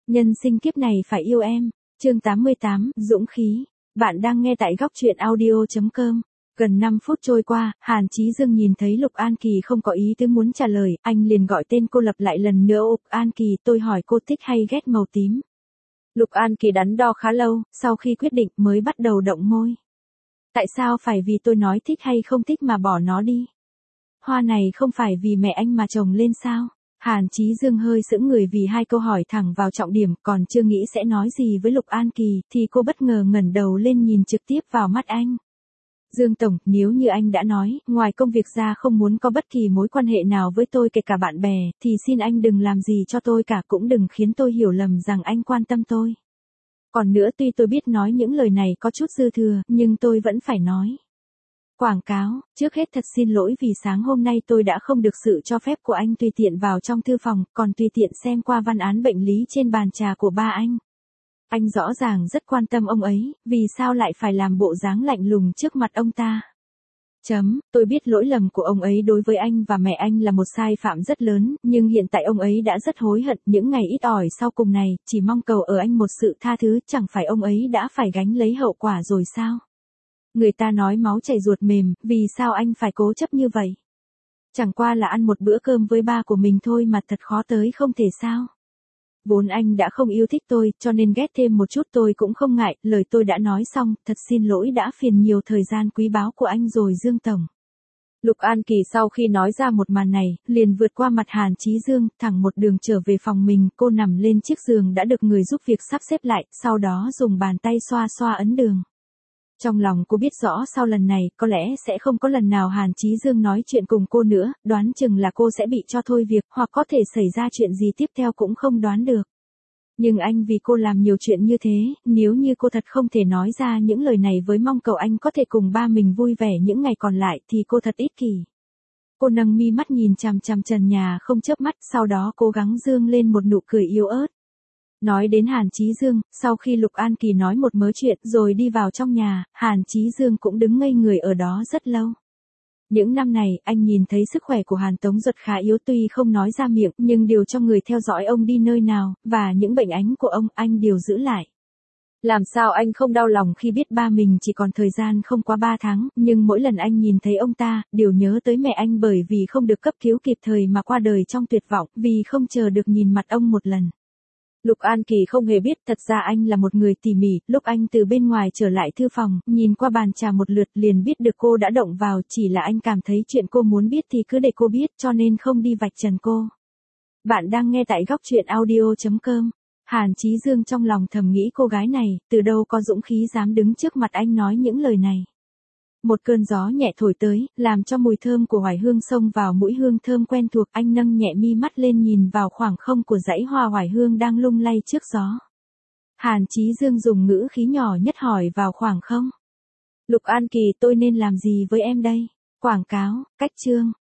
Nhân sinh kiếp này phải yêu em. Chương 88, Dũng khí. Bạn đang nghe tại góc truyện audio.com. Gần 5 phút trôi qua, Hàn Chí Dương nhìn thấy Lục An Kỳ không có ý tứ muốn trả lời, anh liền gọi tên cô lặp lại lần nữa. Lục An Kỳ, tôi hỏi cô thích hay ghét màu tím. Lục An Kỳ đắn đo khá lâu, sau khi quyết định mới bắt đầu động môi. Tại sao phải vì tôi nói thích hay không thích mà bỏ nó đi? Hoa này không phải vì mẹ anh mà trồng lên sao? Hàn Chí Dương hơi sững người vì hai câu hỏi thẳng vào trọng điểm, còn chưa nghĩ sẽ nói gì với Lục An Kỳ, thì cô bất ngờ ngẩng đầu lên nhìn trực tiếp vào mắt anh. Dương Tổng, nếu như anh đã nói, ngoài công việc ra không muốn có bất kỳ mối quan hệ nào với tôi kể cả bạn bè, thì xin anh đừng làm gì cho tôi cả, cũng đừng khiến tôi hiểu lầm rằng anh quan tâm tôi. Còn nữa, tuy tôi biết nói những lời này có chút dư thừa, nhưng tôi vẫn phải nói. Quảng cáo, trước hết thật xin lỗi vì sáng hôm nay tôi đã không được sự cho phép của anh tùy tiện vào trong thư phòng, còn tùy tiện xem qua văn án bệnh lý trên bàn trà của ba anh. Anh rõ ràng rất quan tâm ông ấy, vì sao lại phải làm bộ dáng lạnh lùng trước mặt ông ta? Tôi biết lỗi lầm của ông ấy đối với anh và mẹ anh là một sai phạm rất lớn, nhưng hiện tại ông ấy đã rất hối hận. Những ngày ít ỏi sau cùng này, chỉ mong cầu ở anh một sự tha thứ, chẳng phải ông ấy đã phải gánh lấy hậu quả rồi sao? Người ta nói máu chảy ruột mềm, vì sao anh phải cố chấp như vậy? Chẳng qua là ăn một bữa cơm với ba của mình thôi mà thật khó tới không thể sao? Vốn anh đã không yêu thích tôi, cho nên ghét thêm một chút tôi cũng không ngại, lời tôi đã nói xong, thật xin lỗi đã phiền nhiều thời gian quý báu của anh rồi Dương Tổng. Lục An Kỳ sau khi nói ra một màn này, liền vượt qua mặt Hàn Chí Dương, thẳng một đường trở về phòng mình, cô nằm lên chiếc giường đã được người giúp việc sắp xếp lại, sau đó dùng bàn tay xoa xoa ấn đường. Trong lòng cô biết rõ sau lần này, có lẽ sẽ không có lần nào Hàn Chí Dương nói chuyện cùng cô nữa, đoán chừng là cô sẽ bị cho thôi việc, hoặc có thể xảy ra chuyện gì tiếp theo cũng không đoán được. Nhưng anh vì cô làm nhiều chuyện như thế, nếu như cô thật không thể nói ra những lời này với mong cầu anh có thể cùng ba mình vui vẻ những ngày còn lại thì cô thật ích kỷ. Cô nâng mi mắt nhìn chằm chằm trần nhà không chớp mắt, sau đó cố gắng dương lên một nụ cười yếu ớt. Nói đến Hàn Chí Dương, sau khi Lục An Kỳ nói một mớ chuyện rồi đi vào trong nhà, Hàn Chí Dương cũng đứng ngây người ở đó rất lâu. Những năm này, anh nhìn thấy sức khỏe của Hàn Tống Duật khá yếu, tuy không nói ra miệng, nhưng điều cho người theo dõi ông đi nơi nào, và những bệnh án của ông, anh đều giữ lại. Làm sao anh không đau lòng khi biết ba mình chỉ còn thời gian không quá 3 tháng, nhưng mỗi lần anh nhìn thấy ông ta, đều nhớ tới mẹ anh bởi vì không được cấp cứu kịp thời mà qua đời trong tuyệt vọng, vì không chờ được nhìn mặt ông một lần. Lục An Kỳ không hề biết, thật ra anh là một người tỉ mỉ, lúc anh từ bên ngoài trở lại thư phòng, nhìn qua bàn trà một lượt liền biết được cô đã động vào, chỉ là anh cảm thấy chuyện cô muốn biết thì cứ để cô biết, cho nên không đi vạch trần cô. Bạn đang nghe tại góc truyện audio.com. Hàn Chí Dương trong lòng thầm nghĩ cô gái này, từ đâu có dũng khí dám đứng trước mặt anh nói những lời này. Một cơn gió nhẹ thổi tới, làm cho mùi thơm của hoài hương xông vào mũi, hương thơm quen thuộc, anh nâng nhẹ mi mắt lên nhìn vào khoảng không của dãy hoa hoài hương đang lung lay trước gió. Hàn Chí Dương dùng ngữ khí nhỏ nhất hỏi vào khoảng không. Lục An Kỳ, tôi nên làm gì với em đây? Quảng cáo, cách chương.